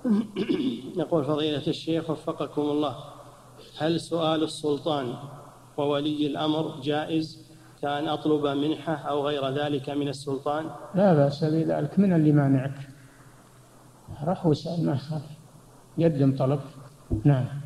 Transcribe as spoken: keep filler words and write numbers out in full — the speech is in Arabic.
يقول فضيلة الشيخ وفقكم الله، هل سؤال السلطان وولي الأمر جائز كأن أطلب منحة أو غير ذلك من السلطان؟ لا بأس بذلك. من اللي مانعك؟ رح واسأل، ما يخالف، قدم طلب. نعم.